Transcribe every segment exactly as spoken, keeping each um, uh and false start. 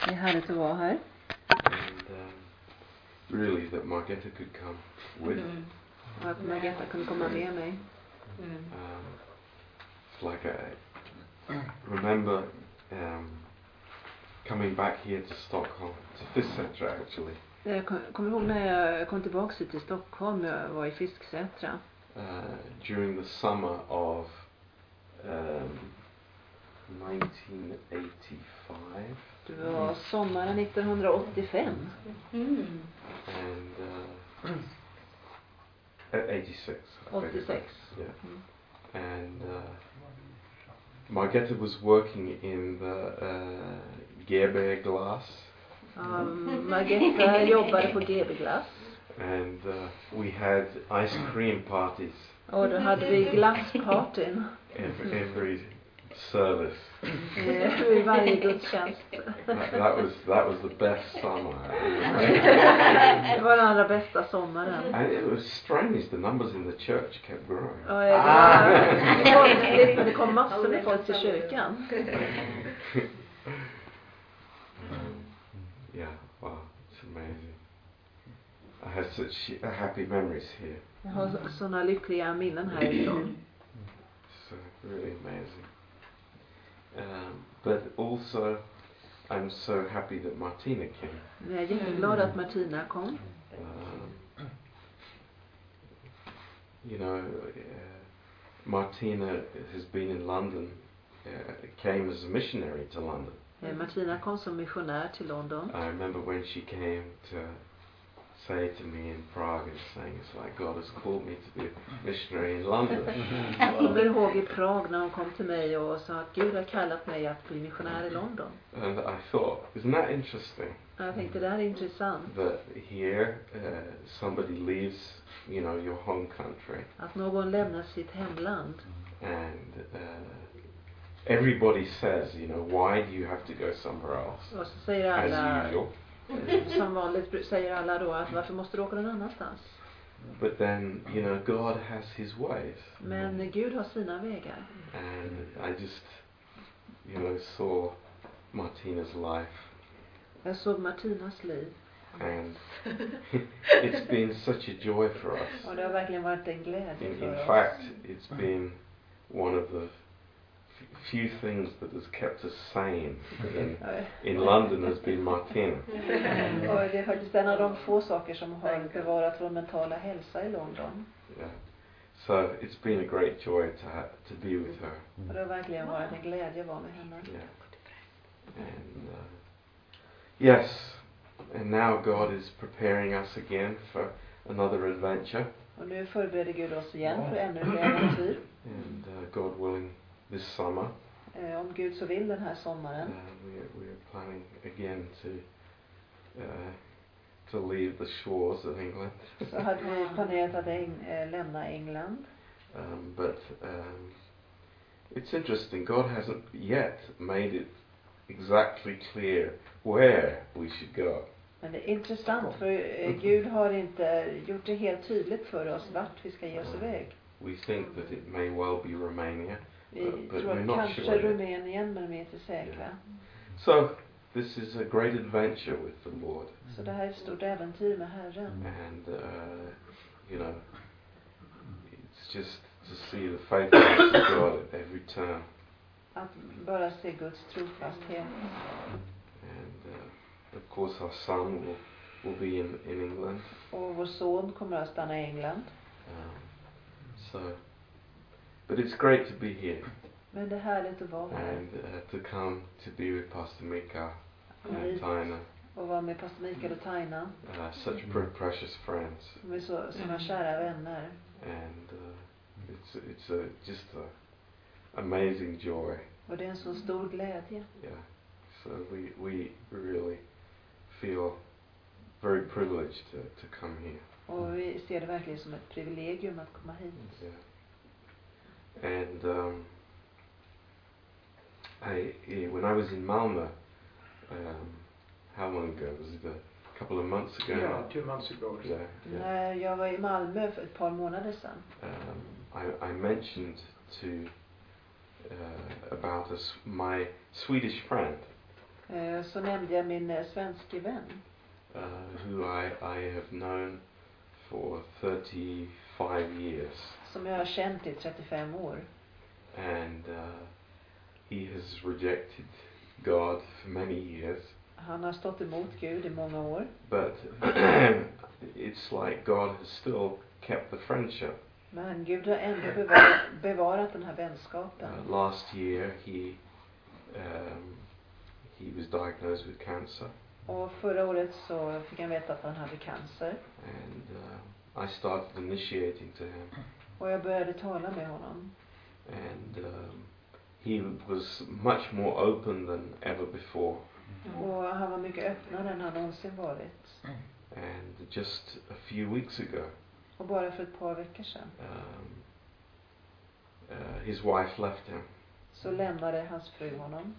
Det är härligt att vara här. And um, really that Margetta could come with. Mm. Och att Margetta kunde komma med mig. Mm. Um, it's like I remember um, coming back here to Stockholm, to Fisksätra actually. Jag kommer ihåg när jag kom tillbaka hit till Stockholm, jag var i Fisksätra. Uh, during the summer of um, nineteen eighty-five. Det var sommaren nittonhundraåttiofem. Mm. And uh, eighty-six. åttiosex. Yeah. Mm. And uh, Margetta was working in the uh, G B Glass. Um, Margetta jobbade på G B Glass. And uh, we had ice cream parties. Och då hade vi glasspartyn. Every, every service. I varje gudstjänst. That, that was that was the best summer. Det var den allra bästa sommaren. And it was strange. The numbers in the church kept growing. Och det var konstigt, men det kom massor med folk till kyrkan. Yeah, wow, it's amazing. I have such happy memories here. Jag har såna lyckliga minnen härifrån. So really amazing. Um, but also, I'm so happy that Martina came. Jag är jätteglad att Martina kom. Um, you know, uh, Martina has been in London, uh, came as a missionary to London. Martina kom som missionär till London. I remember when she came to say to me in Prague and saying, it's like God has called me to be a missionary in London. Jag kommer ihåg i Prag när hon kom till mig och sa att Gud har kallat mig att bli missionär i London. And I thought, isn't that interesting? Jag tänkte det här är intressant. That here uh, somebody leaves, you know, your home country. Att någon lämnar sitt hemland. And uh, everybody says, you know, why do you have to go somewhere else? Och så säger alla, as usual. Som vanligt säger alla då att varför måste du åka någon annanstans? But then, you know, God has his ways. Men Gud har sina vägar. And I just, you know, saw Martina's life. Jag såg Martinas liv. And it's been such a joy for us. Och det har verkligen varit en glädje in, för in oss. fact, it's been one of the few things that has kept us sane in, in London has been Martina. Och det är faktiskt en av de få saker som har bevarat vår mentala hälsa i London. Yeah. So it's been a great joy to ha- to be with her. Och det har verkligen varit en glädje att vara med henne. Yeah. And uh, yes, and now God is preparing us again for another adventure. Och nu förbereder Gud oss igen för ännu ett äventyr. And uh, God willing, this summer. Eh, om Gud så vill den här sommaren. Uh, we are, we are planning again to uh, to leave the shores of England. Så hade vi planerat att eng- äh, lämna England. Um, but um, it's interesting. God hasn't yet made it exactly clear where we should go. Men det är intressant för eh, Gud har inte gjort det helt tydligt för oss vart vi ska ge oss iväg. We think that it may well be Romania. Vi Uh, but tror we're att not kanske sure yet. Rumänien, men vi är inte säkra. Yeah. So this is a great adventure with the Lord. Så det här är ett stort äventyr med Herren. And uh, you know, it's just to see the faithfulness of God at every turn. Att bara se Guds trofasthet. And uh, of course our son will, will be in, in England. Och vår son kommer att stanna i England. Um, so, but it's great to be here. Men det är härligt att vara här. And uh, to come to be with Pastor Mika Kom and hit Tina. och vara med pastor Mikael och Taina. Uh, such pre- precious friends. De är så, såna kära vänner. And uh, it's it's a just a amazing joy. Och det är en så stor glädje. Yeah. So we we really feel very privileged to to come here. Och vi ser det verkligen som ett privilegium att komma hit. Yeah. And um, I when I was in Malmö, um, how long ago was it? A couple of months ago. Yeah, two months ago. Yeah. Yeah. När jag var i Malmö för ett par månader sedan. Um, I I mentioned to uh, about a, my Swedish friend Eh, så nämnde jag min eh, svenske vän. Uh, who I, I have known for thirty-five years. Som jag har känt i trettiofem år. And uh, he has rejected God for many years. Han har stått emot Gud i många år. But it's like God has still kept the friendship. Men Gud har ändå bevarat, bevarat den här vänskapen. Uh, last year he um, he was diagnosed with cancer. Och förra året så fick han veta att han hade cancer. And uh, I started initiating to him. Och jag började tala med honom. And um, he was much more open than ever before. Och han var mycket öppnare än han någonsin varit. And just a few weeks ago, Och bara för ett par veckor sedan um, uh, his wife left him. så lämnade hans fru honom.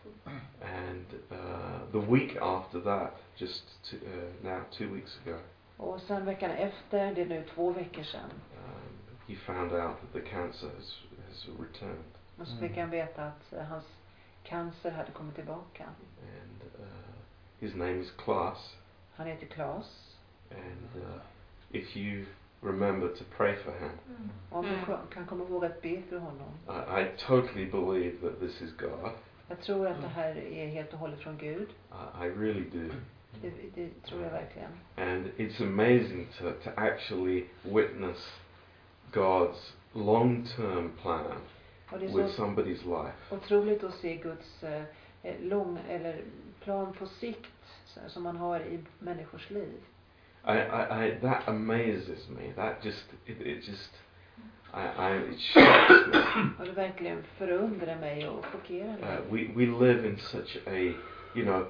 And uh, the week after that, just to, uh, now two weeks ago, Och sen veckan efter, det är nu två veckor sedan, um, he found out that the cancer has, has returned. och så fick han veta att uh, hans cancer hade kommit tillbaka. And uh, his name is Klaas. Han heter Claes. And uh, if you remember to pray for him, Om du ko- kan komma ihåg att be för honom. I, I totally believe that this is God. Jag tror att det här är helt och hållet från Gud. I, I really do. Det, det tror jag verkligen. And it's amazing to, to actually witness God's long-term plan Och det är with så somebody's life. otroligt att se Guds eh, lång, eller plan på sikt så- som man har i människors liv. I, I, I, that amazes me. That just, it, it just, I, I, it shocks me. Och det verkligen förundrar mig och chockerar mig. Uh, we, we live in such a, you know,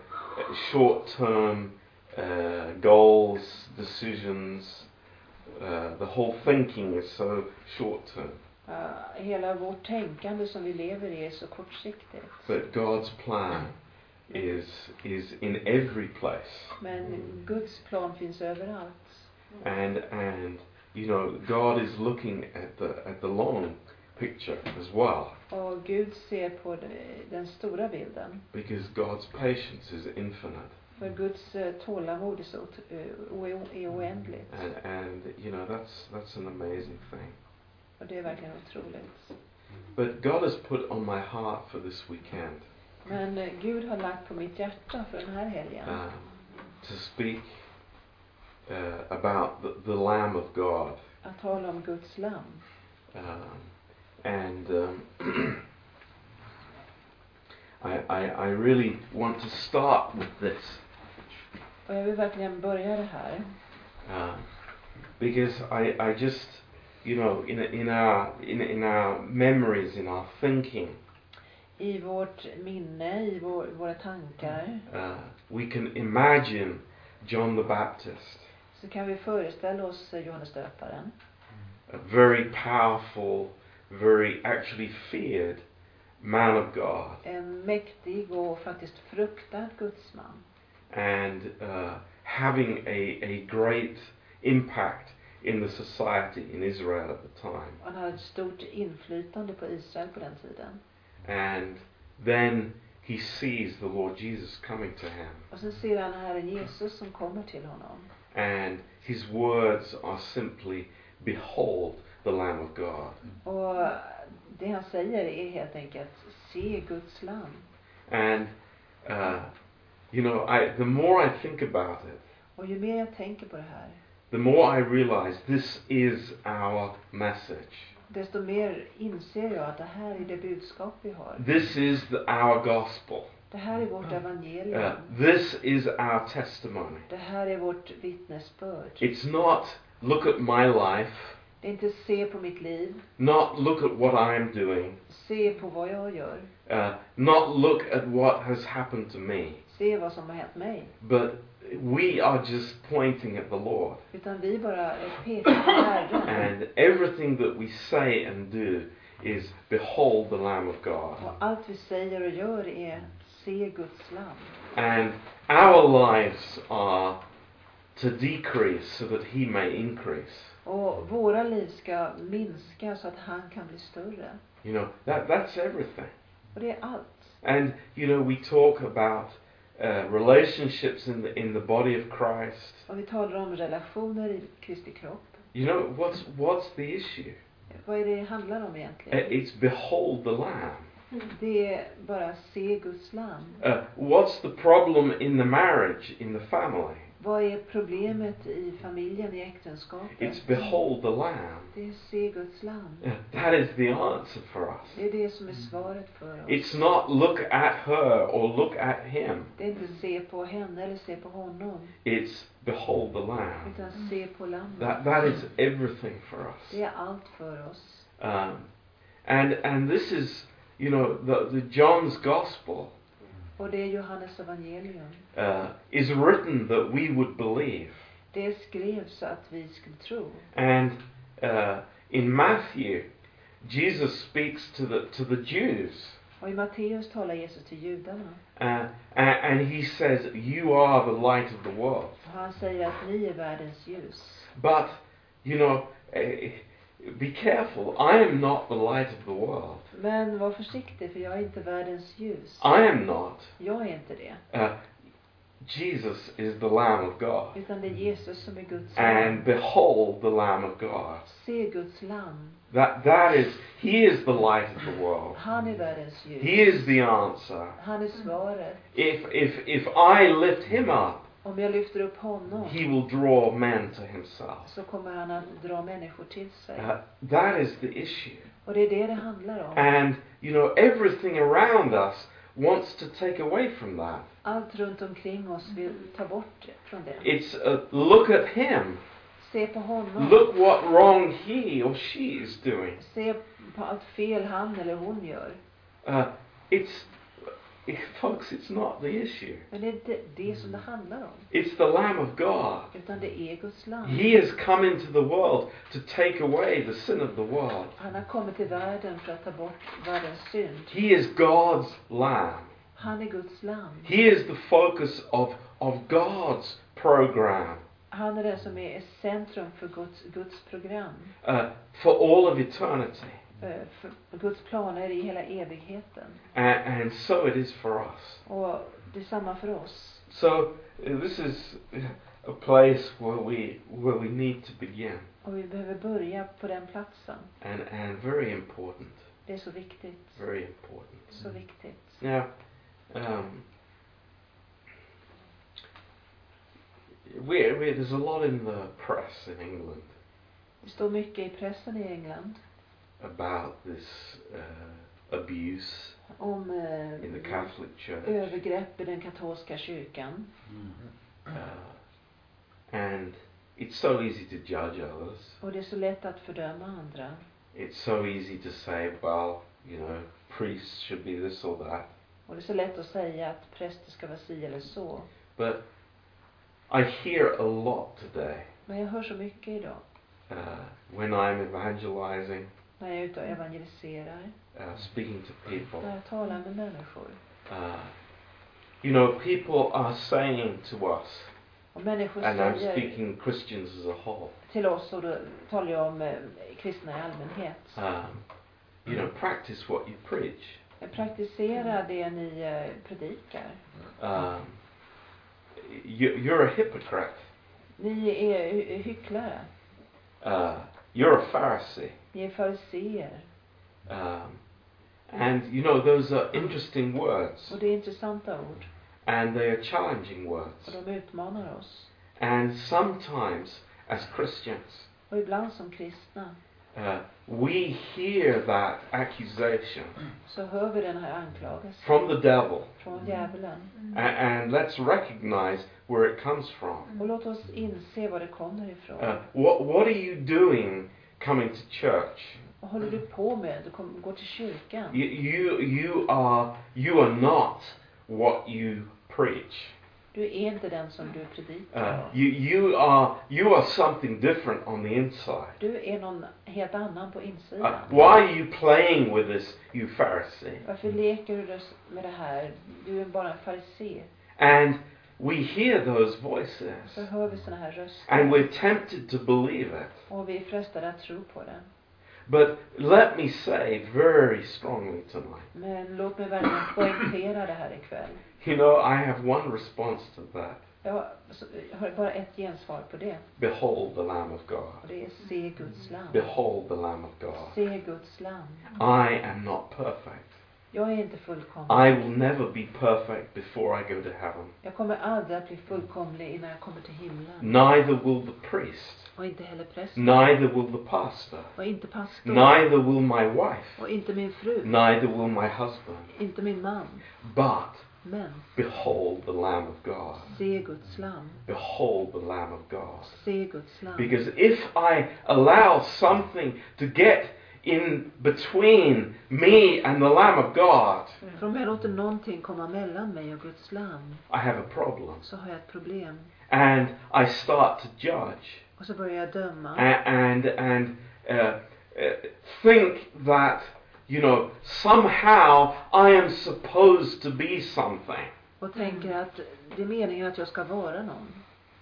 short-term uh, goals, decisions. Uh, the whole thinking is so short-term. Uh, hela vårt tänkande som vi lever i är så kortsiktigt. But God's plan is is in every place. Men Guds plan finns överallt. And and you know, God is looking at the at the long picture as well. Och Gud ser på de- den stora bilden. Because God's patience is infinite. För Guds eh, tålamod är så ot- eh, o- är oändligt. And and you know, that's that's an amazing thing. Och det är verkligen otroligt. But God has put on my heart for this weekend Men eh, Gud har lagt på mitt hjärta för den här helgen. um, to speak uh, about the, the Lamb of God. Att tala om Guds lamm. Um, and um, I, I, I really want to start with this Och jag vill verkligen börja det här. um, because I, I just, you know, in in our in in our memories, in our thinking, I vårt minne, i vår, våra tankar, uh, we can imagine John the Baptist, så kan vi föreställa oss eh, Johannes döparen. a very powerful, very actually feared man of God, En mäktig och faktiskt fruktad gudsman. and uh, having a a great impact in the society in Israel at the time. Han hade ett stort inflytande på Israel på den tiden. And then he sees the Lord Jesus coming to him, Och så ser han Herren Jesus som kommer till honom. and his words are simply, "Behold the Lamb of God." Och det han säger är helt enkelt, se Guds lamm. And uh, you know, I the more I think about it, Och ju mer jag tänker på det här, the more I realize this is our message. desto mer inser jag att det här är det budskap vi har. This is the, our gospel. Det här är vårt evangelium. Uh, this is our testimony. Det här är vårt vittnesbörd. It's not look at my life, Det är inte se på mitt liv, not look at what I'm doing, se på vad jag gör, uh, not look at what has happened to me, se vad som har hänt mig. but we are just pointing at the Lord. Utan vi bara pekar på Herren. And everything that we say and do is behold the Lamb of God. Och allt vi säger och gör är se Guds lamm. And our lives are to decrease so that he may increase. Och våra liv ska minska så att han kan bli större. You know, that that's everything. Och det är allt. And you know, we talk about uh, relationships in the in the body of Christ. Och vi talar om relationer i Kristi kropp. You know what's what's the issue? Vad är det handlar om Uh, egentligen? it's behold the Lamb. Det är bara se Guds lam. Uh, what's the problem in the marriage, in the family? Vad är problemet i familjen, i äktenskapet? It's behold the Lamb. Det är se Guds lam. Uh, that is the answer for us. Det är det som är svaret för oss. It's not look at her or look at him. Det är inte se på henne eller se på honom. It's behold the Lamb. Utan se på lammet. That that is everything for us. Det är allt för oss. Um, and and this is, you know, the the John's Gospel Och det är Johannes evangelium. uh, is written that we would believe. Det skrevs så att vi skulle tro. And uh, in Matthew, Jesus speaks to the to the Jews. Och i Matteus talar Jesus till judarna. Uh, and, and he says, you are the light of the world. Och han säger att ni är världens ljus. But, you know, uh, be careful. I am not the light of the world. Men var försiktig, för jag är inte världens ljus. I am not. Jag är inte det. Uh, Jesus is the Lamb of God. Utan det är Jesus som är Guds lam. And behold the Lamb of God. Se Guds lam. That that is, he is the light of the world. Han är världens ljus. He is the answer. Han är svaret. If if if I lift him up, Om jag lyfter upp honom, he will draw men to himself. så kommer han att dra människor till sig. Uh, that is the issue. Och det är det det handlar om. And you know, everything around us wants to take away from that. Allt runt omkring oss vill ta bort från det. It's uh, look at him. Se på honom. Look what wrong he or she is doing. Se på allt fel han eller hon gör. Uh, it's, folks, it's not the issue. Men det är inte det som det handlar om. It's the Lamb of God. Utan det är Guds lam. He has come into the world to take away the sin of the world. Han har kommit till världen för att ta bort världens synd. He is God's Lamb. Han är Guds lam. He is the focus of, of God's program Han är den som är centrum för Guds, Guds program. uh, for all of eternity. Uh, för Guds planer i hela evigheten. And, and so it is for us. Och det är samma för oss. So uh, this is a place where we where we need to begin, Och vi behöver börja på den platsen. and and very important, Det är så viktigt. very important. Så viktigt. Now, um, we, we, there's a lot in the press in England Det står mycket i pressen i England about this uh, abuse om uh, in the Catholic Church, övergrepp i den katolska kyrkan. uh, and it's so easy to judge others. Och det är så lätt att fördöma andra. It's so easy to say, well, you know, priests should be this or that. Och det är så lätt att säga att präster ska vara si eller så. But I hear a lot today Men jag hör så mycket idag. uh, when I'm evangelizing, När jag är ute och evangeliserar. uh, speaking to people. När jag talar med människor. Uh, you know, people are saying to us, Och människor and I'm säger speaking Christians as a whole, till oss, och då talar jag om eh, kristna i allmänhet. um, you know, practice what you preach. Praktisera det ni eh, predikar. Um, you, you're a hypocrite. Ni är hy- hycklare. Uh, you're a Pharisee. Ni är fariseer. Um, and you know, those are interesting words, Och det är intressanta ord. and they are challenging words. Och de utmanar oss. And sometimes, as Christians, Och ibland som kristna uh, we hear that accusation så hör vi den här anklagelsen from the devil, från djävulen. and, and let's recognize where it comes from. Och låt oss inse var det kommer ifrån. Uh, what what are you doing coming to church? Vad håller du på med? Du kommer gå till kyrkan. You you you are you are not what you preach. Du är inte den som du Uh, predikar. you you are you are something different on the inside. Du är någon helt annan på Uh, insidan. why are you playing with this, you Pharisee? Varför leker du med det här? Du är bara en farisé. And we hear those voices, Så hör vi såna här röster. and we're tempted to believe it. Och vi är frestade att tro på det. but let me say very strongly tonight. Men låt mig verkligen poängtera det här ikväll. You know, I have one response to that. Jag har bara ett gensvar på det. Behold the Lamb of God. Och det är se Guds lam. Behold the Lamb of God. Se Guds lam. I am not perfect. Jag är inte fullkomlig. I will never be perfect before I go to heaven. Jag kommer aldrig att bli fullkomlig innan jag kommer till himlen. Neither will the priest. Och inte heller prästen. Neither will the pastor. Och inte pastor. Neither will my wife. Och inte min fru. Neither will my husband. Inte min man. But Men behold the Lamb of God. se Guds lam. Behold the Lamb of God. Se Guds lam. Because if I allow something to get in between me and the Lamb of God, För om jag låter någonting komma mellan mig och Guds lam, I have a problem. så har jag ett problem. And I start to judge Och så börjar jag döma. and and, and uh, uh, think that, you know, somehow I am supposed to be something, Och tänker att det är meningen att jag ska vara någon.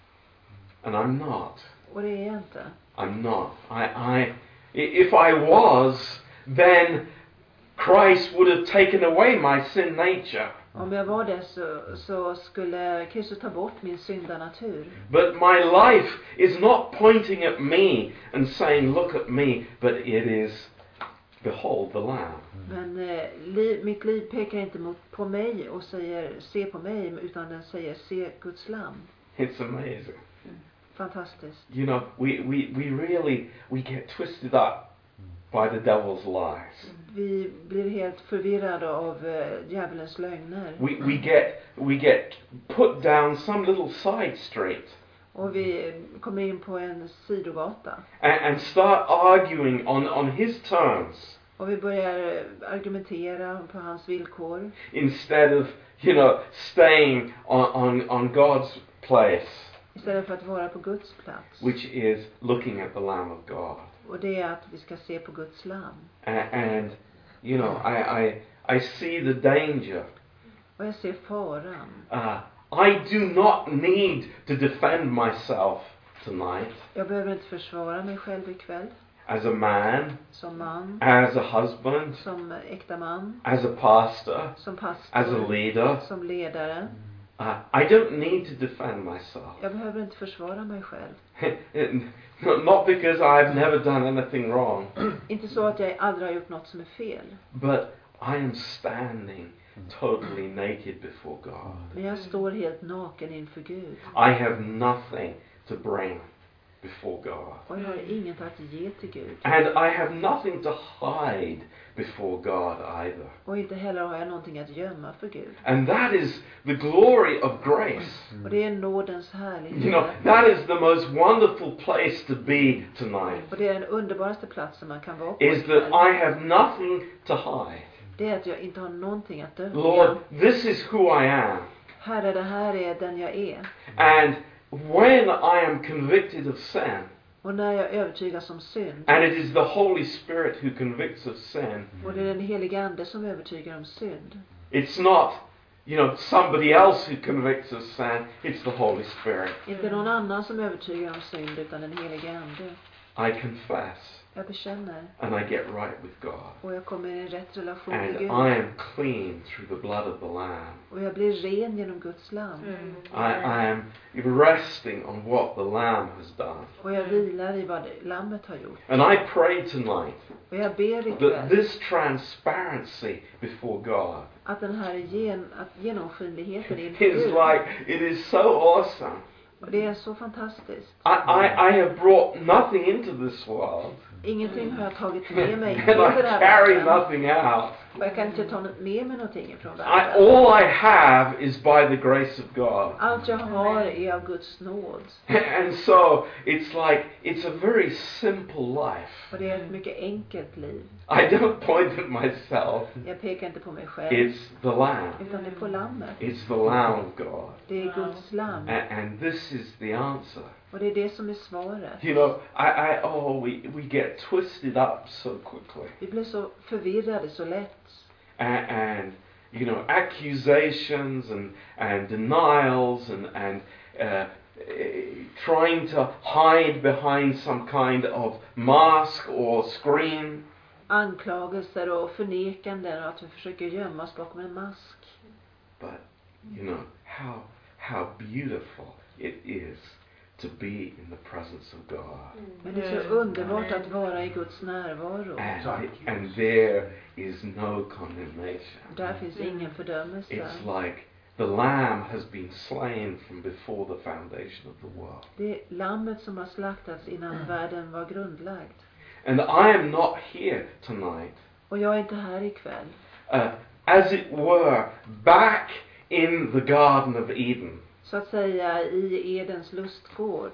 and I'm not. Och det är jag inte. I'm not. I, I, if I was, then Christ would have taken away my sin nature. Om jag var det så, så skulle Kristus ta bort min syndanatur. But my life is not pointing at me and saying, look at me, but it is, behold the Lamb. Men eh, liv, mitt liv pekar inte mot, på mig och säger se på mig, utan den säger se Guds lam. It's amazing. Fantastiskt. You know, we, we, we really, we get twisted up by the devil's lies. Vi blir helt förvirrade av eh, djävulens lögner. We, we get, we get put down some little side street Och vi kommer in på en sidogata. and, and start arguing on, on his terms Och vi börjar eh, argumentera på hans villkor. instead of, you know, staying on, on, on God's place, Istället för att vara på Guds plats. which is looking at the Lamb of God. Och det är att vi ska se på Guds lam. And, and you know, I, I, I see the danger. Och jag ser faran. Uh, I do not need to defend myself tonight Jag behöver inte försvara mig själv ikväll. as a man, Som man. as a husband, Som äkta man. as a pastor, Som pastor. as a leader. Som ledare. Uh, I don't need to defend myself. Jag behöver inte försvara mig själv. Not because I've never done anything wrong, Inte så att jag aldrig har gjort något som är fel. but I am standing totally naked before God. Men jag står helt naken inför Gud. I have nothing to bring before God. Och jag har inget att ge till Gud. And I have nothing to hide before God either. Och inte heller har jag någonting att gömma för Gud. And that is the glory of grace. Och det är nådens härlighet. You know, that is the most wonderful place to be tonight. Och det är den underbaraste platsen man kan vara på. Is that I have nothing to hide. Det är att jag inte har någonting att dölja. Lord, this is who I am. Herre, det här är den jag är. And when I am convicted of sin, Och när jag övertygas om synd. and it is the Holy Spirit who convicts of sin, Och det är den heliga ande som övertygar om synd. it's not, you know, somebody else who convicts of sin, it's the Holy Spirit. Inte någon annan som övertygar om synd, utan den heliga ande. I confess, Jag bekänner. and I get right with God. Och jag kommer i en rätt relation And med I Gud. am clean through the blood of the Lamb. Och jag blir ren genom Guds lam. I, I am resting on what the Lamb has done. Och jag vilar i vad lammet har gjort. And I pray tonight Och jag ber that ikväll this transparency before God att den här gen, att genomskinligheten inför is Gud. like, it is so awesome. Och det är så fantastiskt. I, I, I have brought nothing into this world. Ingenting har jag tagit med mig in And i I den här carry världen. nothing out. Och jag kan inte ta med mig någonting ifrån I, världen. all I have is by the grace of God. Allt jag har är av Guds nåd. And so it's like, it's a very simple life. Och det är ett mycket enkelt liv. I don't point at myself. Jag pekar inte på mig själv. It's the Lamb. Utan det är på lammet. It's the Lamb of God. Det är Guds lam. And, and this is the answer. Och det är det som är svaret. You know, I, I oh, we, we get twisted up so quickly. Vi blir så förvirrade så lätt. And, and you know, accusations and, and denials and, and uh, trying to hide behind some kind of mask or screen. Anklagelser och förnekanden och att vi försöker gömma oss bakom en mask. But, you know, how how beautiful it is to be in the presence of God. Men det är så underbart att vara i Guds närvaro. And, and there is no condemnation. Där finns ingen fördömelse. It's like the lamb has been slain from before the foundation of the world. Det är lammet som har slaktats innan världen var grundlagd. And I am not here tonight, Och jag är inte här ikväll. uh, as it were, back in the Garden of Eden. Så att säga i Edens lustgård.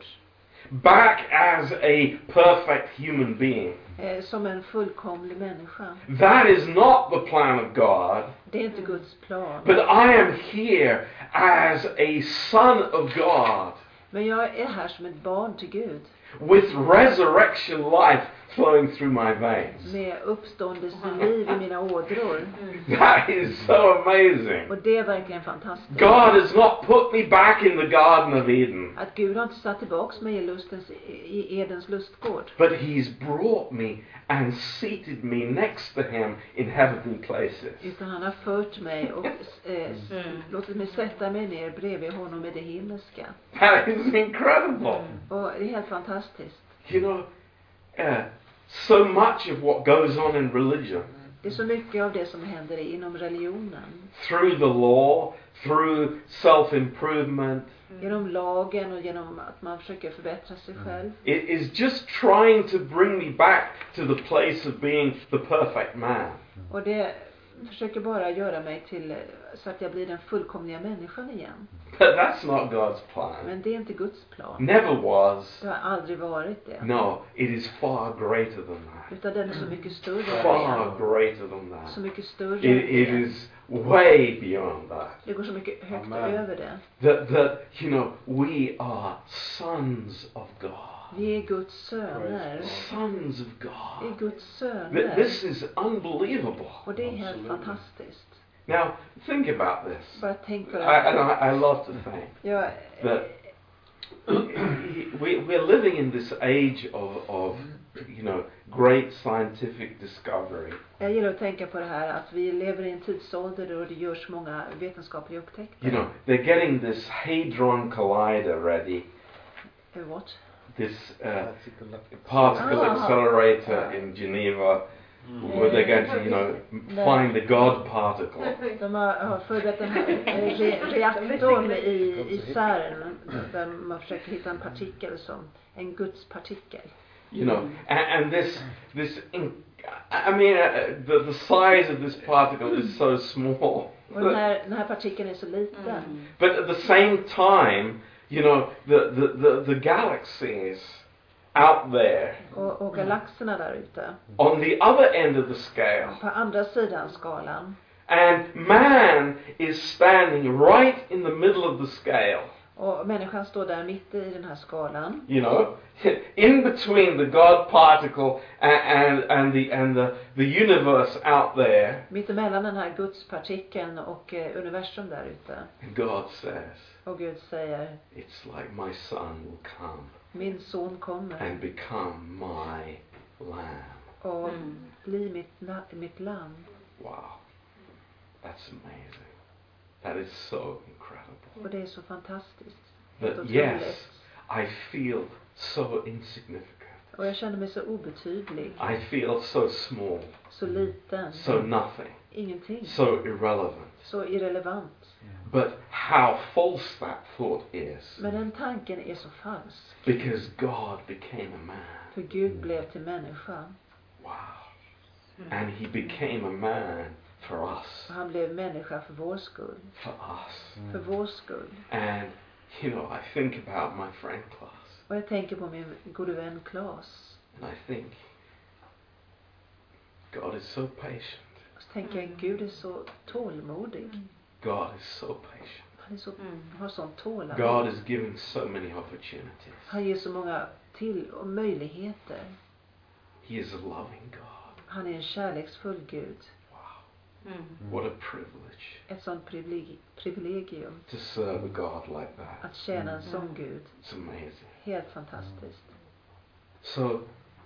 Back as a perfect human being. Eh, som en fullkomlig människa. That is not the plan of God. Det är inte Guds plan. But I am here as a son of God. Men jag är här som ett barn till Gud. With resurrection life flowing through my veins. Med uppståndelseliv i mina ådror. That is so amazing. Och det är verkligen fantastiskt. God has not put me back in the Garden of Eden. Att Gud har inte satt tillbaks mig i, lustens, i Edens lustgård. But He's brought me and seated me next to Him in heavenly places. Utan han har fört mig och eh, låtit mig sätta mig ner bredvid honom i det himmelska. That is incredible. Och det är helt fantastiskt. You know, uh, so much of what goes on in religion, Det är så mycket av det som händer inom religionen. through the law, through self-improvement, Genom lagen och genom att man försöker förbättra sig själv. it is just trying to bring me back to the place of being the perfect man. Och det försöker bara göra mig till så att jag blir den fullkomliga människan igen. But that's not God's plan. Men det är inte Guds plan. Never was. Det har aldrig varit det. No, it is far greater than that. Utan den är så mycket större än Far det. greater than Så that. mycket större It, än it det. is way beyond that. Det går så mycket högt Amen. över det. That, that, you know, we are sons of God. Vi är Guds söner. Sons of Vi är God. Guds Th- söner. This is unbelievable. Och det är helt Absolut. fantastiskt. Now, think about this. Bara tänk på I, det and här. I, I love to think Jag, that we, we're living in this age of, of, you know, great scientific discovery. jag gillar att tänka på det här att vi lever i en tidsålder då det görs många vetenskapliga upptäckter. You know, they're getting this Hadron Collider ready. Eh, What? This uh, Particle- particle Ah. accelerator in Geneva, where they're going to, you know, m- find the God particle. De har, har förberett den här eh, re, reaktorn i, i CERN där man försöker hitta en partikel som en Guds partikel. You know, and, and this, this, in, I mean, uh, the, the size of this particle is so small. Och den här, den här partikeln är så liten. But at the same time, you know, the, the, the, the galaxies out there, Och, och galaxerna där ute. on the other end of the scale, På andra sidan skalan. and man is standing right in the middle of the scale, Och människan står där mitt i den här skalan. you know, in between the God particle and, and, and, the, and the, the universe out there. Mitt emellan den här Gudspartikeln och eh, universum där ute. And God says, Och Gud säger, it's like my son will come min son kommer and become my lamb. och bli mitt, na- mitt land. Wow. That's amazing. That is so incredible. Och det är så fantastiskt. Helt But otroligt. yes, I feel so insignificant. Och jag känner mig så obetydlig. I feel so small, Så liten. so nothing, Ingenting. so irrelevant. Så irrelevant. But how false that thought is. Men den tanken är så falsk. Because God became a man. För Gud blev till människa. Wow. And he became a man for us. Och han blev människa för vår skull. For us. För vår skull. And, you know, I think about my friend Klaus. Och jag tänker på min gode vän Claes. And I think, God is so patient. Och så tänker jag, Gud är så tålmodig. God is so patient. Han är så, har sånt tålamod. God is giving so many opportunities. Han ger så många till och möjligheter. He is a loving God. Han är en kärleksfull Gud. Wow. Mm. What a privilege Ett sånt privileg- privilegium. to serve a God like that. Att tjäna en sån Gud. It's amazing. Helt fantastiskt. So,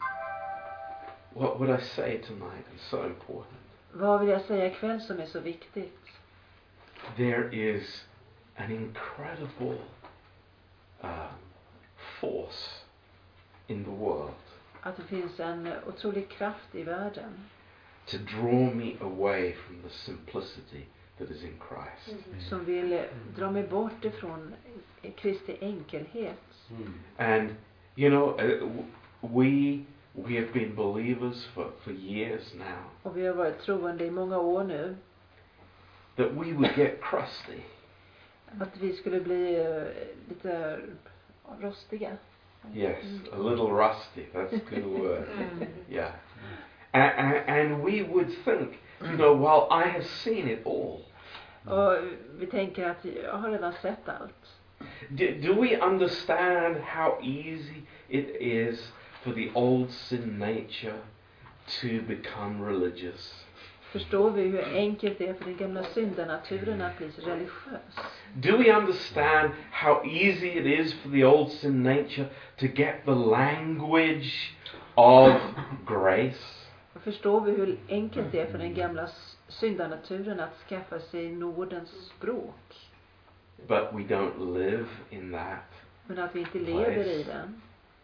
what would I say tonight is so important. Vad vill jag säga ikväll som är så viktigt? There is an incredible uh, force in the world Att det finns en otrolig kraft i världen. to draw me away from the simplicity that is in Christ. Som vill dra mig bort ifrån Kristi enkelhet. And, you know, uh, w- we we have been believers for, for years now. Och vi har varit troende i många år nu. That we would get crusty. Att vi skulle bli uh, lite rostiga. Yes, a little rusty. That's a good word. Yeah. And, and, and we would think, you know, well, I have seen it all. Och vi tänker att jag har redan sett allt. Do, do we understand how easy it is for the old sin nature to become religious? Förstår vi hur enkelt det är för den gamla syndanaturen att bli religiös? Do we understand how easy it is for the old sin nature to get the language of grace? Och förstår vi hur enkelt det är för den gamla syndanaturen att skaffa sig nådens språk? But we don't live in that. Men att vi inte lever i den.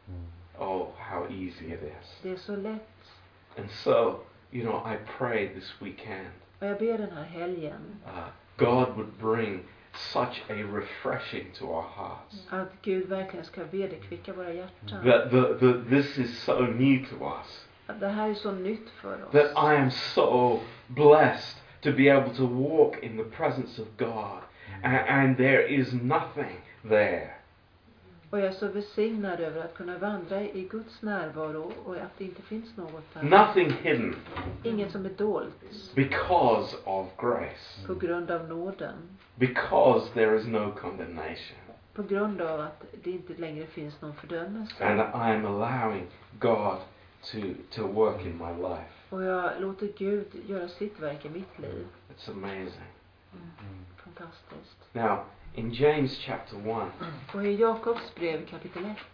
Oh, how easy it is. Det är så lätt. And so, you know, I pray this weekend Och jag ber den här helgen uh, God would bring such a refreshing to our hearts. att Gud verkligen ska vederkvicka våra hjärtan. That the, the, this is so new to us. Att det här är så nytt för That oss. I am so blessed to be able to walk in the presence of God. And, and there is nothing there. Och jag är så välsignad över att kunna vandra i Guds närvaro och att det inte finns något där. Nothing hidden Inget som är dolt because of grace. på grund av nåden. Because there is no condemnation. På grund av att det inte längre finns någon fördömelse. And I am allowing God to, to work in my life. Och jag låter Gud göra sitt verk i mitt liv. It's amazing. Fantastiskt. Now, in James chapter one, Och i Jakobs brev kapitel ett.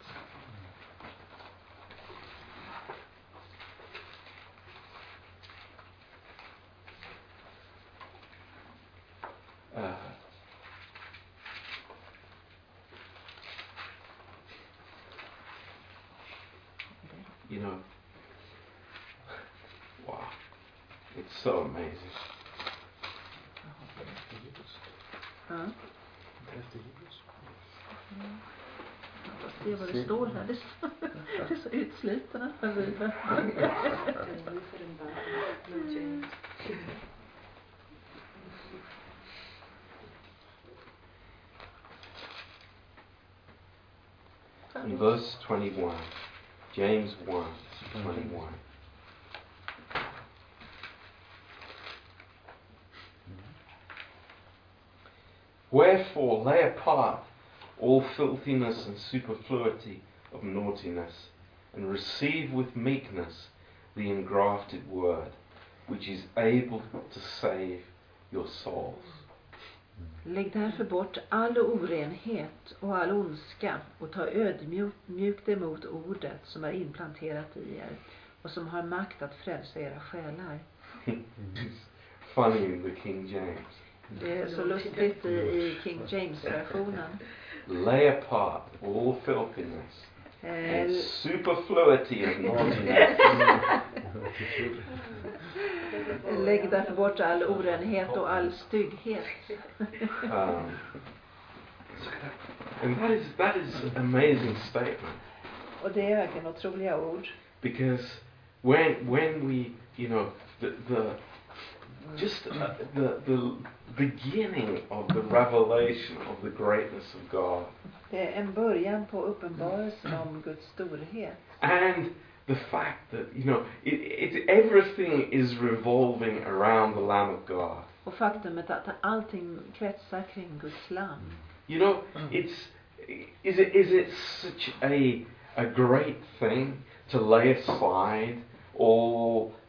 uh, you know, wow, it's so amazing. Ja. Det är vad det står här. Det är så, det är så utsliten den här bibeln. In verse twenty-one, James one, twenty-one. Wherefore lay apart all filthiness and superfluity of naughtiness, and receive with meekness the engrafted word, which is able to save your souls. Lägg därför bort all orenhet och all ondska och ta ödmjukt emot ordet som är implanterat i er och som har makt att frälsa era själar. It's funny in the King James. Det är så lustigt i, i King James-versionen. Lay apart all filthiness Eh, and superfluity of naughtiness. lägg därför bort all orenhet och all stygghet. Um, and that is that is an amazing statement, Och det är verkligen otroliga ord. because when when we, you know, the the just uh, the the beginning of the revelation of the greatness of God, Det är en början på uppenbarelsen om Guds storhet. and the fact that, you know, it, it everything is revolving around the Lamb of God. Och faktumet att allting kretsar kring Guds lamm. You know, it's is it is it such a a great thing to lay aside all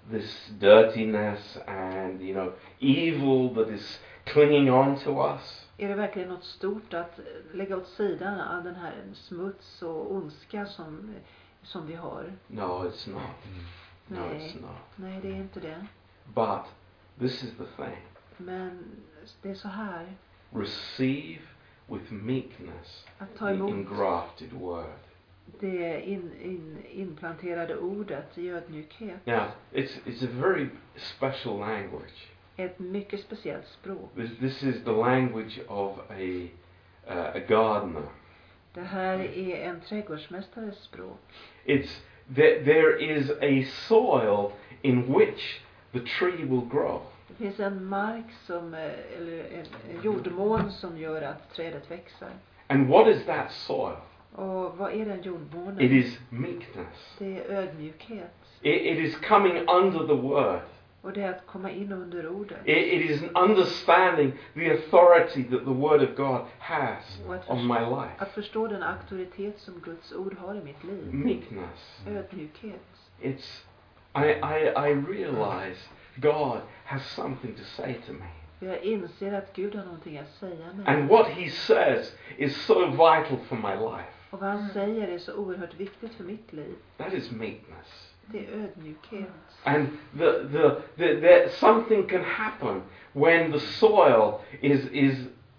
this dirtiness and, you know, evil that is clinging on to us? Är det verkligen något stort att lägga åt sidan all den här smuts och ondska som, som vi har? No, it's not. No, Nej. it's not. Nej, det är inte det. But this is the thing. Men det är så här. Receive with meekness Att ta the emot engrafted word. det in, in, inplanterade ordet i ödmjukhet. Now, it's it's a very special language. Ett mycket speciellt språk. This, this is the language of a uh, a gardener. Det här är en trädgårdsmästares språk. It's that there is a soil in which the tree will grow. Det finns en mark som, eh, eller en jordmån som gör att trädet växer. And what is that soil? Och vad är den jordmånen? It is meekness. Det är ödmjukhet. It, it is coming under the word. Och det är att komma in under ordet. It, it is an understanding the authority that the word of God has Och att, on my förstå, life. att förstå den auktoritet som Guds ord har i mitt liv. Meekness. Ödmjukhet. It's I, I, I realize God has something to say to me. Jag inser att Gud har någonting att säga mig. And what he says is so vital for my life. Och vad han säger är så oerhört viktigt för mitt liv. That is meekness. Det är ödmjukhet. And the, the, the, the, something can happen when the soil is, is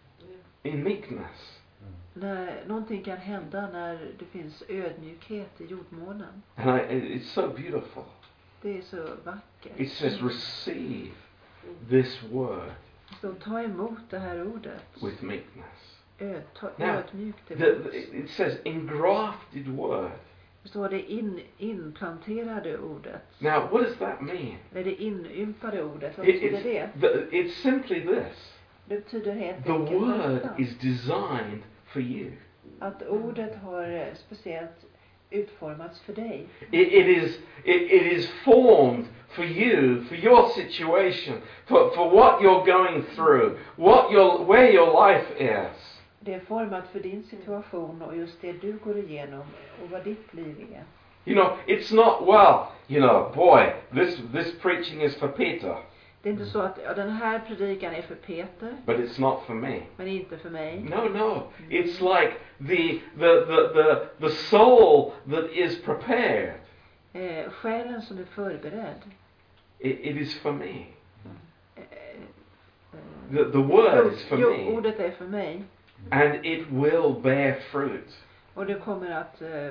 in meekness. När någonting kan hända när det finns ödmjukhet i jordmånen. And I, it's so beautiful. Det är så vackert. It says, receive this word Så ta emot det här ordet. with meekness. Öd, ta, Now, ödmjukt The, emot. the, it says engrafted word. Det står det in, inplanterade ordet. Now, what does that mean? Eller det inympade ordet. Vad It, betyder it's, det? the, it's simply this. Det betyder helt The enkelt word detta. is designed for you. Att ordet har eh, speciellt utformats för dig. It, it is it, it is formed for you, for your situation, for, for what you're going through, what your where your life is. Det är format för din situation och just det du går igenom och vad ditt liv är. You know, it's not, well, you know, boy, this this preaching is for Peter, Det är inte så att ja, den här predikan är för Peter, but it's not for me. men inte för mig. No, no. It's like the the the the, the soul that is prepared. Eh, själen som är förberedd. It, it is for me. Eh, eh, The the word is for jo, me, ordet är för mig. and it will bear fruit. Och det kommer att eh,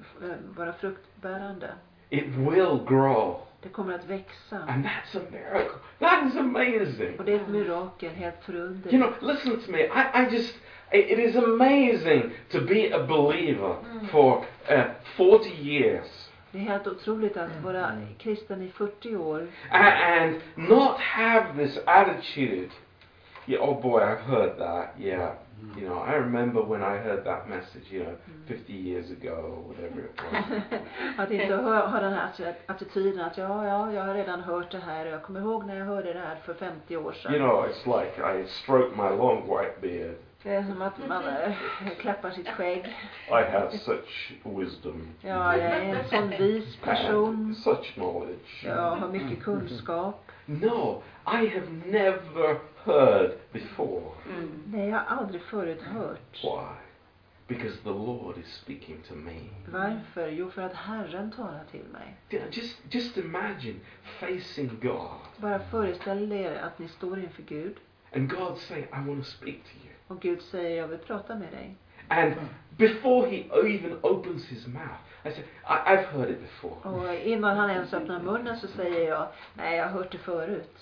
vara fruktbärande. It will grow. Det kommer att växa. And that's a miracle. That is amazing. Och det är ett mirakel, helt förunderligt. You know, listen to me. I, I just, it is amazing to be a believer for uh, forty years. Det är helt otroligt att vara kristen i fyrtio år. And, and not have this attitude. Yeah, oh boy, I've heard that. Yeah. You know, I remember when I heard that message, you know, fifty years ago or whatever it was. Att inte ha, ha den här attityden att ja, ja, jag har redan hört det här och jag kommer ihåg när jag hörde det här för femtio år sedan. You know, it's like I stroke my long white beard. Det är som att man äh, klappar sitt skägg. I have such wisdom. Ja, jag är en sån vis person. And such knowledge. Jag har mycket kunskap. No, I have never heard before. Nej, jag har aldrig förut hört. Why? Because the Lord is speaking to me. Varför? Jo, för att Herren talar till mig. You know, just, just imagine facing God. Bara föreställ er att ni står inför Gud. And God saying, I want to speak to you. Och Gud säger, jag vill prata med dig. And before he even opens his mouth, I said, I, I've heard it before. Och innan han ens öppnar munnen så säger jag, nej, jag har hört det förut.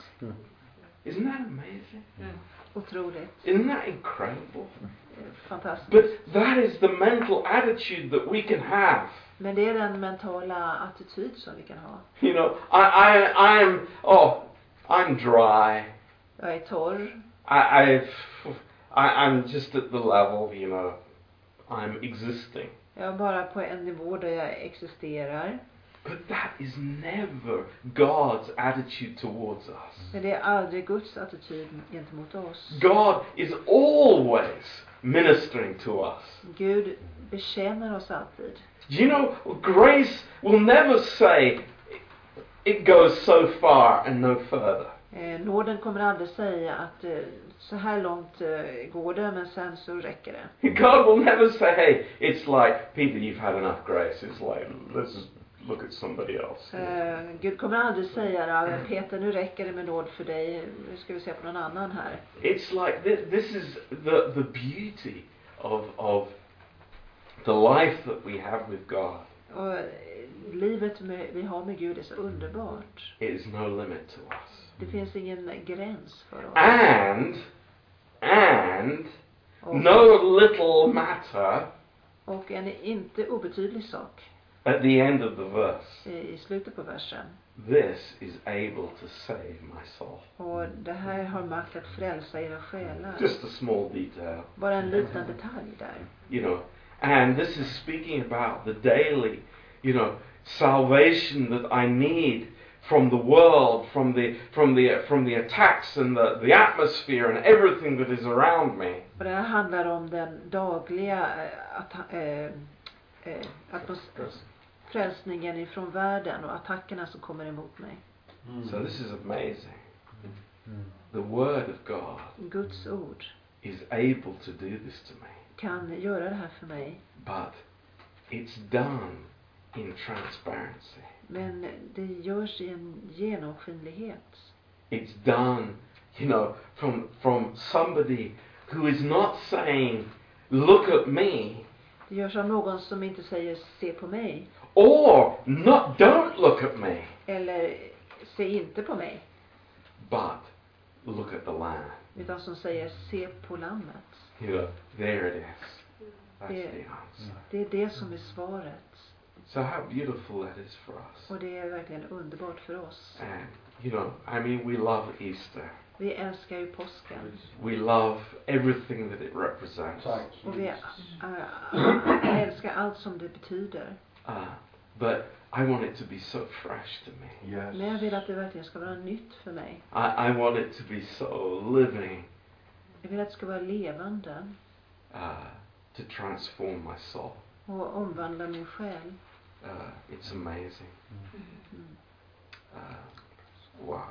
Isn't that amazing? Otroligt. Isn't that incredible? Fantastiskt. But that is the mental attitude that we can have. Men det är den mentala attityd som vi kan ha. You know, I, I, I'm, oh, I'm dry. Jag är torr. I, I've, I, I'm just at the level, you know, I'm existing. Jag är bara på en nivå där jag existerar. But that is never God's attitude towards us. Men det är aldrig Guds attityd gentemot oss. God is always ministering to us. Gud betjänar oss alltid. You know, grace will never say, it goes so far and no further. Eh, nåden kommer aldrig säga att eh, så här långt eh, går det, men sen så räcker det. God will never say, hey, it's like, Peter, you've had enough grace. It's like, let's just look at somebody else. Eh, Gud kommer aldrig säga, ja, Peter, nu räcker det med nåd för dig, nu ska vi se på någon annan här. It's like, this, this is the, the beauty of, of the life that we have with God. Och eh, livet med, vi har med Gud är så underbart. It is no limit to us. Det finns ingen gräns för oss. And, and, Och, no little matter och en inte obetydlig sak at the end of the verse. i, i slutet på versen. This is able to save my soul. Och det här har makt att frälsa era själar. Just a small detail, Bara en liten detalj där. you know. And this is speaking about the daily, you know, salvation that I need from the world, from the from the from the attacks and the, the atmosphere and everything that is around me. Och det här handlar om den dagliga eh, att, eh, eh, atmos- frälsningen ifrån världen och attackerna som kommer emot mig. So this is amazing. The Word of God Guds ord is able to do this to me. kan göra det här för mig. But it's done in transparency. Men det görs i en genomskinlighet. It's done, you know, from from somebody who is not saying, look at me, Det görs av någon som inte säger se på mig. or not, don't look at me, Eller se inte på mig. but look at the Lamb. Utan som säger se på lammet. You know, there it is. That's Yeah. the answer. Det är det som är svaret. So how beautiful that is for us. Och det är verkligen underbart för oss. And, you know, I mean, we love Easter. Vi älskar ju påsken. We love everything that it represents. Och vi äh, älskar allt som det betyder. Uh, but I want it to be so fresh to me. Yes. Men jag vill att det verkligen ska vara nytt för mig. I, I want it to be so living, Jag vill att det ska vara levande. uh, to transform my soul. Och omvandla min själ. Uh, it's amazing. Mm. Uh, wow.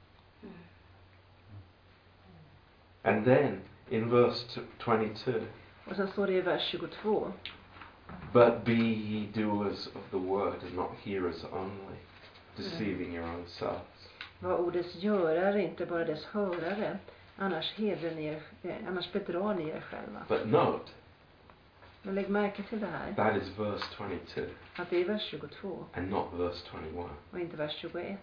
And then in verse t- twenty-two, Och sen står det i vers tjugotvå. but be ye doers of the word and not hearers only, deceiving your own selves. Var ordets görare, inte bara dess hörare. Annars hedrar ni er, eh, annars bedrar ni er själva. But note, Men lägg märke till det här. that is verse twenty-two Att det är vers tjugotvå and not verse twenty-one. och inte vers tjugoett.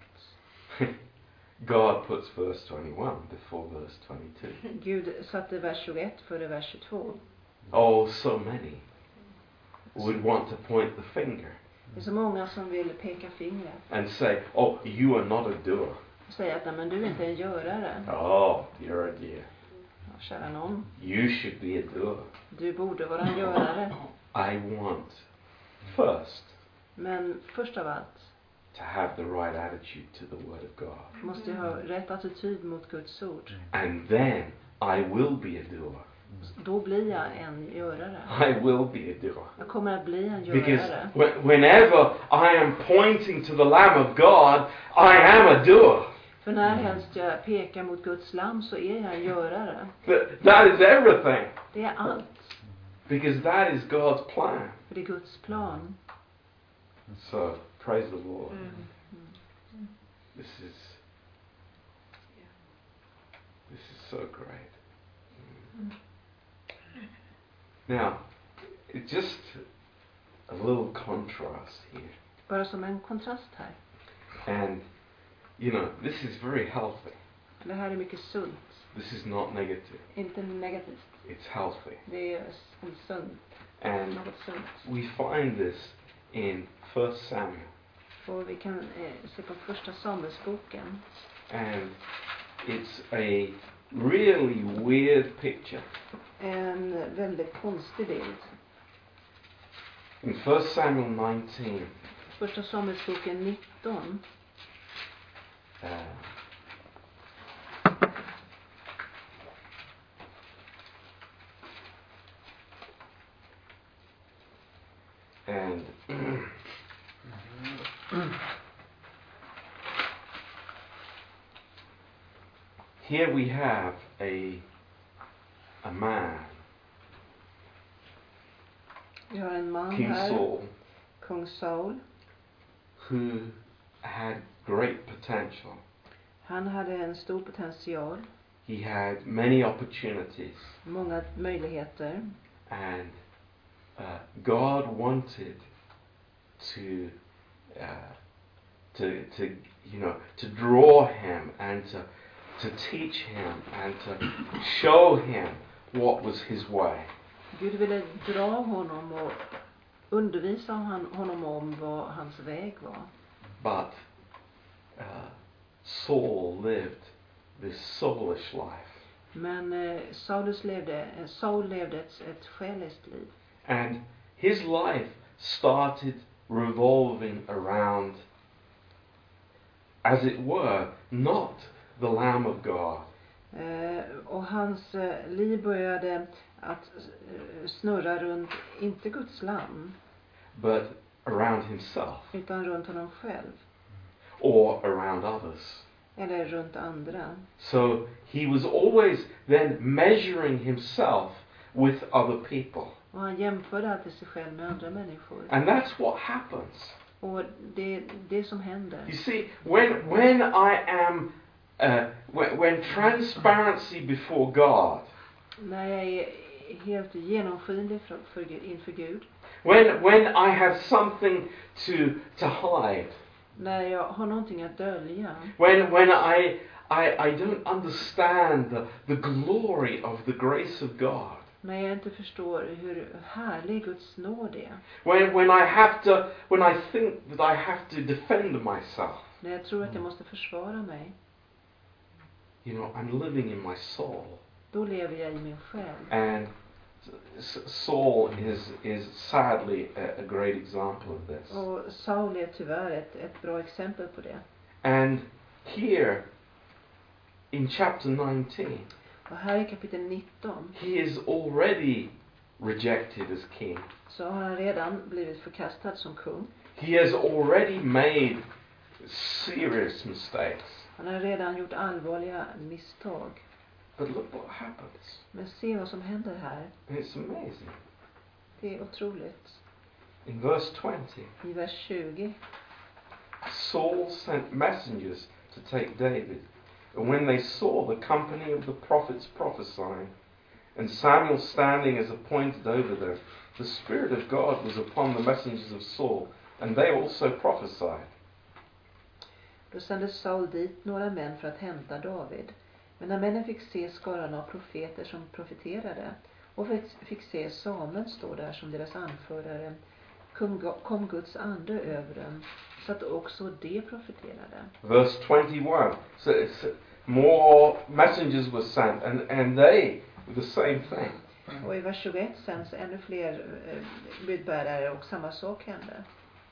God puts verse twenty-one before verse twenty-two. Gud satte vers tjugoett före vers tjugotvå. Oh, so many would want to point the finger Det är så många som vill peka fingret. and say, oh, you are not a doer. Och säga att nej, men du är inte en görare. Oh, dear, oh dear. Ja, kära någon. You should be a doer. Du borde vara en görare. I want, first, Men först av allt to have the right attitude to the Word of God. måste jag ha rätt attityd mot Guds ord. And then I will be a doer. Då blir jag en görare. I will be a doer. Jag kommer att bli en Because görare. wh- whenever I am pointing to the Lamb of God, I am a doer. För när helst jag pekar mot Guds lamm så är jag en görare. Th- That is everything. Det är allt. Because that is God's plan. För det är Guds plan. So, praise the Lord. This is this is so great. Now, it's just a little contrast here. Bara som en kontrast här. And, you know, this is very healthy. Det här är mycket sunt. This is not negative. Inte negativt. It's healthy. Det är en sunt. And Något sunt. we find this in First Samuel. Och vi kan eh, se på första Samuelsboken. And it's a really weird picture. En väldigt konstig bild. In First Samuel nineteen, Första Samuelsboken nitton. uh, and here we have a a man, Vi har en man King här, Saul, kung Saul. who had great potential. Han hade en stor potential, He had many opportunities, många möjligheter. and uh, God wanted to uh, to to you know to draw him and to to teach him and to show him what was his way. Gud ville dra honom och undervisa han, honom om vad hans väg var. But uh, Saul lived this soulish life, Men eh, Saulus levde, eh, Saul levde ett, ett själiskt liv. and his life started revolving around, as it were, not the Lamb of God, Eh, och hans eh, liv började att eh, snurra runt, inte Guds lamm, but around himself utan runt honom själv. or around others. Eller runt andra. So he was always then measuring himself with other people. Och han jämförde alltid sig själv med andra människor. And that's what happens. Och det är det som händer. You see, when when I am uh, when, when transparency before God, När jag är helt genomskinlig för, för, inför Gud. when when I have something to to hide, När jag har någonting att dölja. when when I I, I don't understand the, the glory of the grace of God, När jag inte förstår hur härlig Guds nåd är. when when I have to when I think that I have to defend myself, När jag tror att jag måste försvara mig. you know, I'm living in my soul. Då lever jag i min själ. And S- Saul is is sadly a, a great example of this. Och Saul är tyvärr ett, ett bra exempel på det. And here in chapter nineteen, Och här i kapitel nitton he is already rejected as king. så har han redan blivit förkastad som kung. He has already made serious mistakes. Han har redan gjort allvarliga misstag. But look what happens. Men se vad som händer här. And it's amazing. Det är otroligt. In verse twenty, I vers tjugo. Saul sent messengers to take David. And when they saw the company of the prophets prophesying, and Samuel standing as appointed over them, the Spirit of God was upon the messengers of Saul, and they also prophesied. Då sände Saul dit några män för att hämta David. Men när männen fick se skaran av profeter som profeterade och fick se Samuel stå där som deras anförare, kom Guds ande över dem så att också de profeterade. Verse twenty-one. So it's, more messengers were sent, and, and they were the same thing. Och i vers tjugoett sänds ännu fler eh, budbärare och samma sak hände.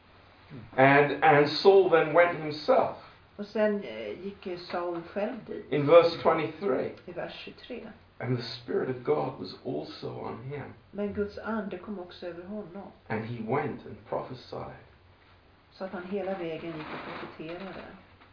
And and Saul then went himself. Och sen eh, gick Saul själv dit. In verse twenty-three. I vers tjugotre. And the Spirit of God was also on him. Men Guds ande kom också över honom. And he went and prophesied. Så att han hela vägen gick och profeterade.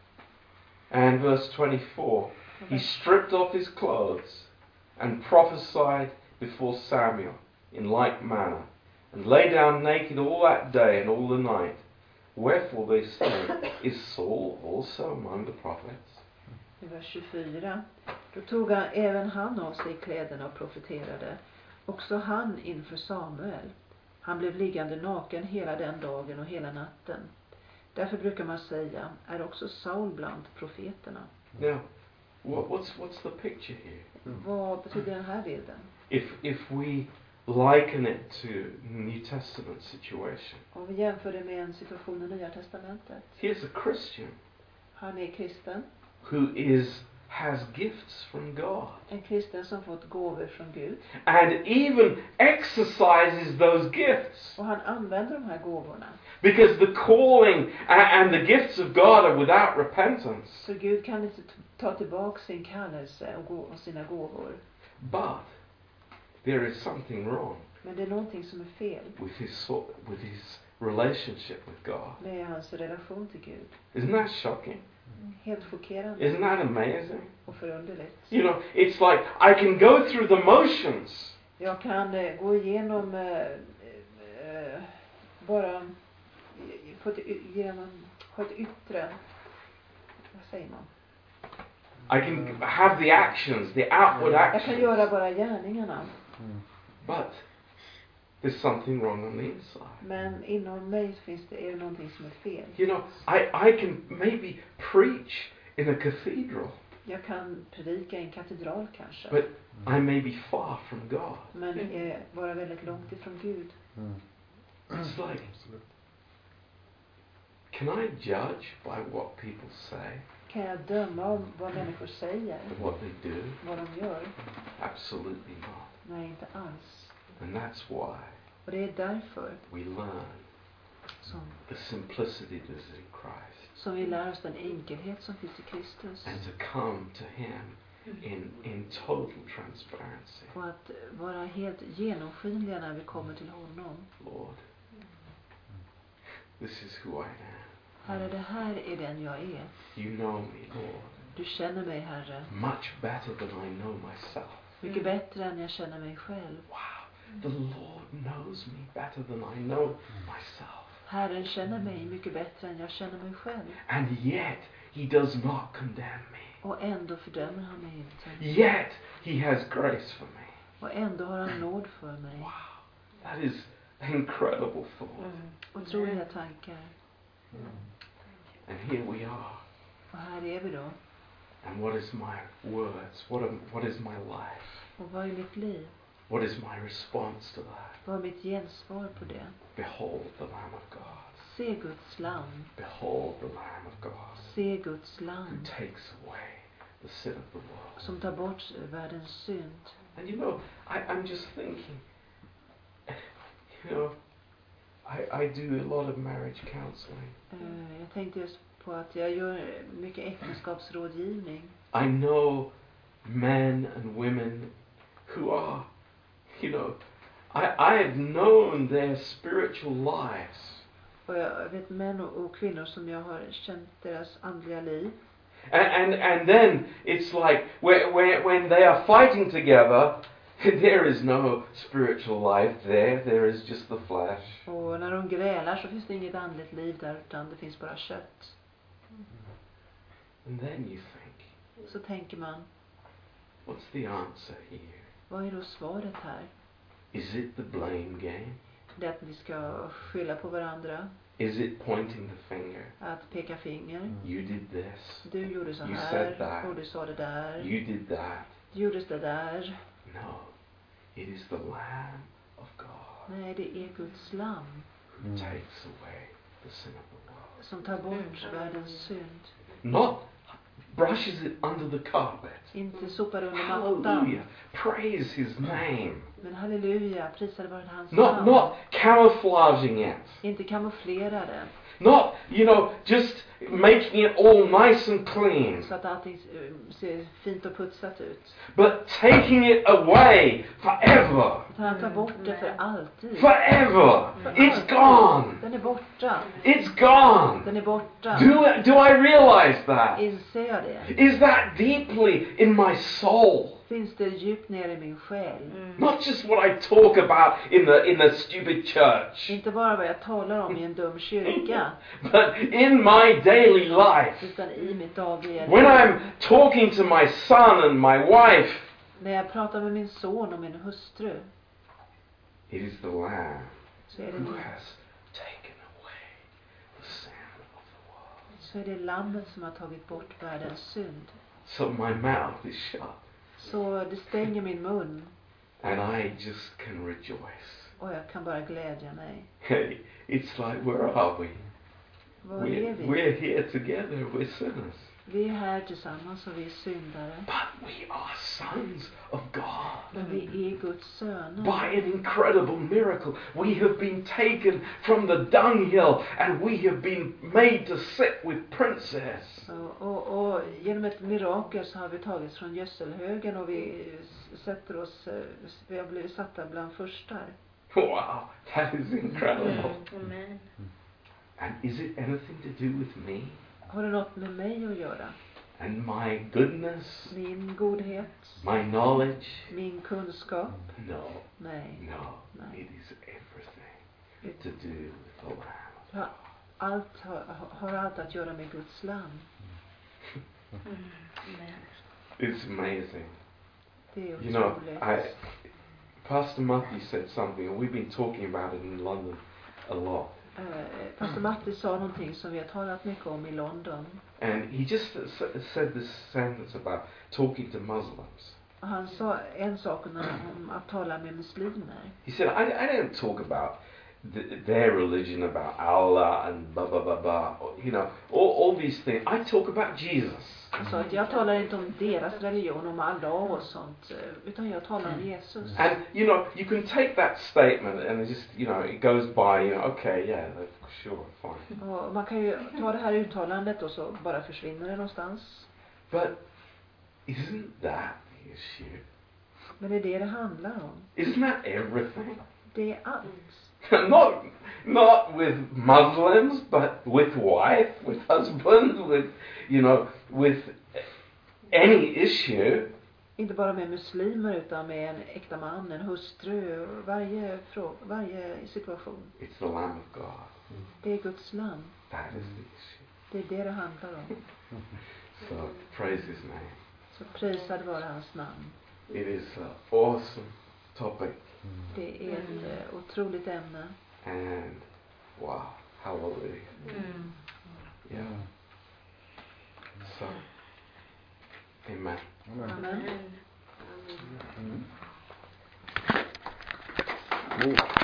And verse twenty-four. He stripped off his clothes and prophesied before Samuel in like manner, and lay down naked all that day and all the night. Wherefore they say, is Saul also among the prophets? I vers tjugofyra. Då tog han, även han av sig kläderna och profeterade. Också han inför Samuel. Han blev liggande naken hela den dagen och hela natten. Därför brukar man säga, är också Saul bland profeterna. Now, what, what's what's the picture here? Vad betyder den här bilden? If if we liken it to New Testament situation, Om vi jämför det med en situation i Nya testamentet. here's a Christian Han är kristen. who is has gifts from God, En kristen som fått gåvor från Gud. and even exercises those gifts, Och han använder de här gåvorna. because the calling and, and the gifts of God are without repentance. Så Gud kan inte t- ta tillbaka sin kallelse och, gå, och sina gåvor. But there is something wrong Men det är någonting som är fel. with his so- with his relationship with God. Det är hans relation till Gud. Isn't that shocking? Helt chockerande Isn't that amazing? och förunderligt. You know, it's like I can go through the motions. Jag kan eh, gå igenom eh, eh, bara eh, på ett, y- genom, på ett yttre, vad säger man? I can have the actions, the outward Jag kan actions. göra bara gärningarna. But there's something wrong on the inside. Men inom mig finns det, är det någonting som är fel. You know, I, I can maybe preach in a cathedral, Jag kan predika i en katedral kanske. but I may be far from God. Men eh, vara väldigt långt ifrån Gud. It's like, can I judge by what people say, Kan jag döma om vad människor säger? what they do? Vad de gör? Absolutely not. Nej, inte alls. And that's why Och det är därför we learn som, the simplicity that is in Christ, som vi lär oss den enkelhet som finns i Kristus. and to come to Him in, in total transparency. Och att vara helt genomskinliga när vi kommer till honom. Lord, this is who I am. Herre, det här är den jag är. You know me, Lord, Du känner mig, Herre, much better than I know myself. mycket bättre än jag känner mig själv. Wow, the Lord knows me better than I know myself. Herren känner mig mycket bättre än jag känner mig själv. And yet, He does not condemn me. Och ändå fördömer han mig inte. Yet, He has grace for me. Och ändå har han nåd för mig. Wow, that is an incredible thought. Otroliga tankar. And here we are. Och här är vi då. And what is my words? What, am, what is my life? Och vad är mitt liv? What is my response to that? Vad är mitt gensvar på det? Behold the Lamb of God. Se Guds lamm. Behold the Lamb of God Se Guds who lamm. takes away the sin of the world. Som tar bort världens synd. And you know, I, I'm just thinking, you know, I, I do a lot of marriage counseling. Uh, jag tänkte just på att jag gör mycket äktenskapsrådgivning. I know men and women who are, you know, I, I have known their spiritual lives. Och jag vet män och, och kvinnor som jag har känt deras andliga liv. And, and, and then it's like where, where, when they are fighting together, there is no spiritual life there. There is just the flesh. Och när de grälar så finns det inget andligt liv där, utan det finns bara kött. And then you think, Så tänker man, what's the answer here? vad är då svaret här? Is it the blame game? Det är att vi ska skylla på varandra. Is it pointing the finger? Att peka finger. You did this. Du gjorde så You said här. that. Och du sa det där. You did that. Du gjorde det där. No. It is the Lamb of God Nej, det är Guds lamm. who takes away the sin of the world. Som tar bort världens synd. Not brushes it under the carpet. Inte sopar under mattan. Hallelujah. Praise His name. Men halleluja, prisade vare hans Not, namn. not camouflaging it. Inte kamouflera det. Not, you know, just making it all nice and clean. Så att allting eh, ser fint och putsat ut. But taking it away forever. Utan han tar bort det för alltid. Forever. It's gone. Den är borta. It's gone. Den är borta. Do, do I realize that? Inser jag det? Is that deeply in my soul? Finns det djupt ner i min själ? Not just what I talk about in the in the stupid church, Inte bara vad jag talar om i en dum kyrka. but in my daily life. Utan i mitt dagliga When liv. I'm talking to my son and my wife, När jag pratar med min son och min hustru. it is the Lamb Så är det, who has taken away the sin of the world. så är det lammet som har tagit bort världens synd. So my mouth is shut, Så det stänger min mun. and I just can rejoice. Och jag kan bara glädja mig. Hey, it's like, where are we? Var We're, är vi? we're here together, we're sinners. Vi är här tillsammans och vi är syndare. But we are sons of God. Men vi är Guds söner. By an incredible miracle, we have been taken from the dunghill and we have been made to sit with princes. Och, och, och genom ett mirakel så har vi tagits från gödselhögen och vi sätter oss, vi har blivit satta bland förstar. Wow, that is incredible. Amen. And is it anything to do with me? Har det något med mig att göra? and my goodness, min godhet, my knowledge. min kunskap. No, Nej, no, Nej. it is everything to do with the Lamb. har allt, har, har allt att göra med Guds lamm. It's amazing. Det är You know, otroligt. I, Pastor Matthew said something, and we've been talking about it in London a lot. Uh, Pastor Matti sa någonting som vi har talat mycket om i London. And he just s- said this sentence about talking to Muslims. Och han sa en sak om att tala med muslimer. He said, I, I don't talk about th- their religion, about Allah and blah, blah, blah, blah. You know, all, all these things. I talk about Jesus. Han sa att jag talar inte om deras religion, om Allah och sånt, utan jag talar om Jesus. And, you know, you can take that statement and it just, you know, it goes by, you know, okay, yeah, sure, fine. Och man kan ju ta det här uttalandet och så bara försvinner det någonstans. But isn't that the issue? Men det är det det handlar om. Isn't that everything? Det är allt. not, not with Muslims, but with wife, with husband, with, you know, with any issue. Inte bara med muslimer utan med en äkta man, en hustru, varje, frå- varje situation. It's the Lamb of God. Det är Guds lamm. That is the issue. Det är det det handlar om. So praise His name. Så prisad vara hans namn. It is an awesome topic, Det är ett eh, otroligt ämne. and wow, hallelujah. Yeah. So, amen. Amen. Mm.